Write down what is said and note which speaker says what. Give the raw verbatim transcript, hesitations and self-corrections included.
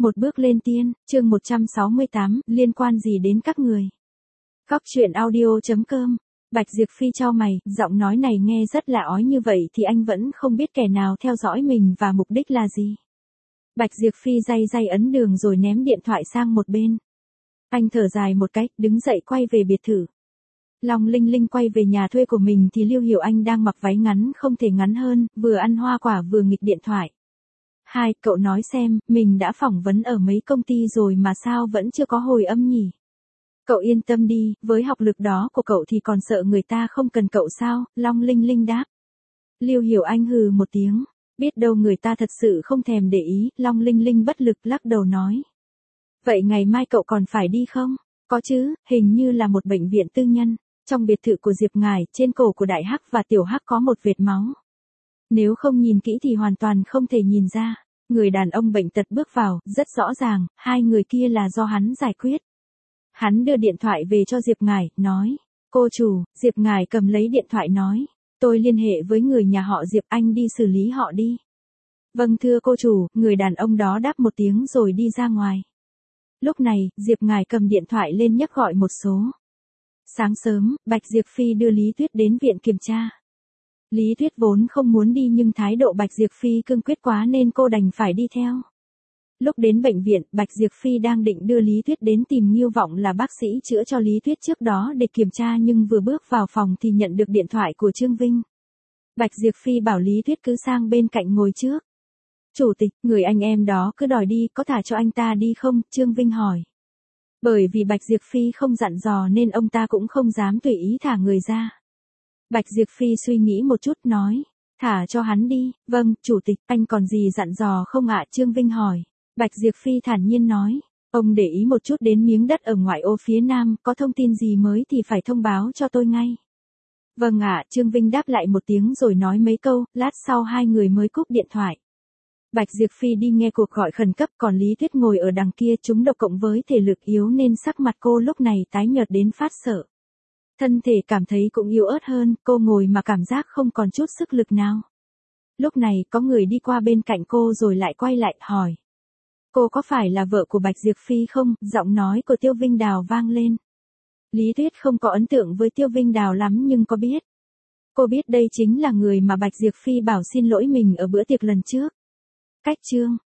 Speaker 1: Một bước lên tiên, chương một trăm sáu mươi tám, liên quan gì đến các người? Góc truyện audio chấm com. Bạch Diệp Phi chau mày, giọng nói này nghe rất lạ ói, như vậy thì anh vẫn không biết kẻ nào theo dõi mình và mục đích là gì. Bạch Diệp Phi day day ấn đường rồi ném điện thoại sang một bên. Anh thở dài một cái, đứng dậy quay về biệt thự. Long Linh Linh quay về nhà thuê của mình thì Lưu Hiểu Anh đang mặc váy ngắn không thể ngắn hơn, vừa ăn hoa quả vừa nghịch điện thoại. Hai, cậu nói xem, mình đã phỏng vấn ở mấy công ty rồi mà sao vẫn chưa có hồi âm nhỉ? Cậu yên tâm đi, với học lực đó của cậu thì còn sợ người ta không cần cậu sao? Long Linh Linh đáp. Lưu Hiểu Anh hừ một tiếng, biết đâu người ta thật sự không thèm để ý. Long Linh Linh bất lực lắc đầu nói. Vậy ngày mai cậu còn phải đi không? Có chứ, hình như là một bệnh viện tư nhân. Trong biệt thự của Diệp Ngải, trên cổ của Đại Hắc và Tiểu Hắc có một vệt máu. Nếu không nhìn kỹ thì hoàn toàn không thể nhìn ra. Người đàn ông bệnh tật bước vào, rất rõ ràng, hai người kia là do hắn giải quyết. Hắn đưa điện thoại về cho Diệp Ngải, nói. Cô chủ, Diệp Ngải cầm lấy điện thoại nói. Tôi liên hệ với người nhà họ Diệp, anh đi xử lý họ đi. Vâng thưa cô chủ, người đàn ông đó đáp một tiếng rồi đi ra ngoài. Lúc này, Diệp Ngải cầm điện thoại lên nhấc gọi một số. Sáng sớm, Bạch Diệp Phi đưa Lý Tuyết đến viện kiểm tra. Lý Tuyết vốn không muốn đi nhưng thái độ Bạch Diệp Phi cương quyết quá nên cô đành phải đi theo. Lúc đến bệnh viện, Bạch Diệp Phi đang định đưa Lý Tuyết đến tìm Nghiêu Vọng là bác sĩ chữa cho Lý Tuyết trước đó để kiểm tra, nhưng vừa bước vào phòng thì nhận được điện thoại của Trương Vinh. Bạch Diệp Phi bảo Lý Tuyết cứ sang bên cạnh ngồi trước. Chủ tịch, người anh em đó cứ đòi đi, có thả cho anh ta đi không? Trương Vinh hỏi. Bởi vì Bạch Diệp Phi không dặn dò nên ông ta cũng không dám tùy ý thả người ra. Bạch Diệp Phi suy nghĩ một chút nói. Thả cho hắn đi. Vâng, chủ tịch, anh còn gì dặn dò không ạ? Trương Vinh hỏi. Bạch Diệp Phi thản nhiên nói. Ông để ý một chút đến miếng đất ở ngoại ô phía nam, có thông tin gì mới thì phải thông báo cho tôi ngay. Vâng ạ, Trương Vinh đáp lại một tiếng rồi nói mấy câu, lát sau hai người mới cúp điện thoại. Bạch Diệp Phi đi nghe cuộc gọi khẩn cấp, còn Lý Tuyết ngồi ở đằng kia trúng độc cộng với thể lực yếu nên sắc mặt cô lúc này tái nhợt đến phát sợ. Thân thể cảm thấy cũng yếu ớt hơn, cô ngồi mà cảm giác không còn chút sức lực nào. Lúc này có người đi qua bên cạnh cô rồi lại quay lại hỏi. Cô có phải là vợ của Bạch Diệp Phi không? Giọng nói của Tiêu Vinh Đào vang lên. Lý Tuyết không có ấn tượng với Tiêu Vinh Đào lắm nhưng có biết. Cô biết đây chính là người mà Bạch Diệp Phi bảo xin lỗi mình ở bữa tiệc lần trước. Cách chương